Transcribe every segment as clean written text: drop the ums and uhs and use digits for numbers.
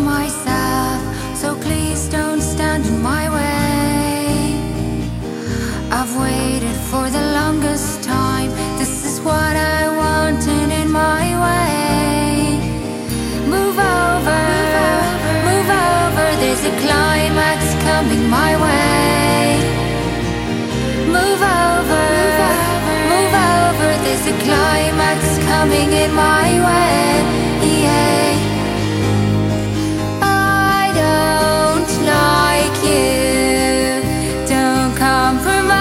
myself, so please don't stand in my way. I've waited for the longest time. This is what I wanted in my way. Move over, move over. There's a climax coming my way. Move over, move over. There's a climax coming in my way. Yeah. I don't like you. Don't compromise.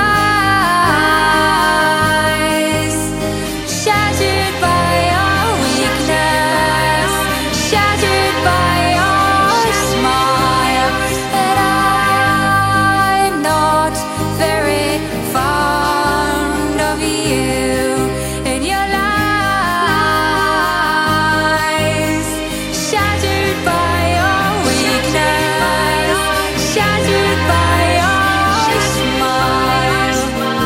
Shattered by our weakness, shattered by our smile. And I'm not very fond of you and your lies. Shattered by our weakness, shattered by our smile.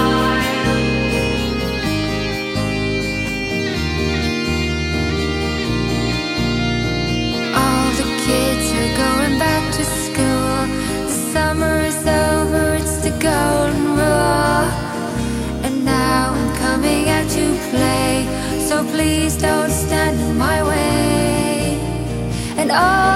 All the kids are going back to school. The summer is over, it's the golden rule. And now I'm coming out to play, so please don't stand in my way. And all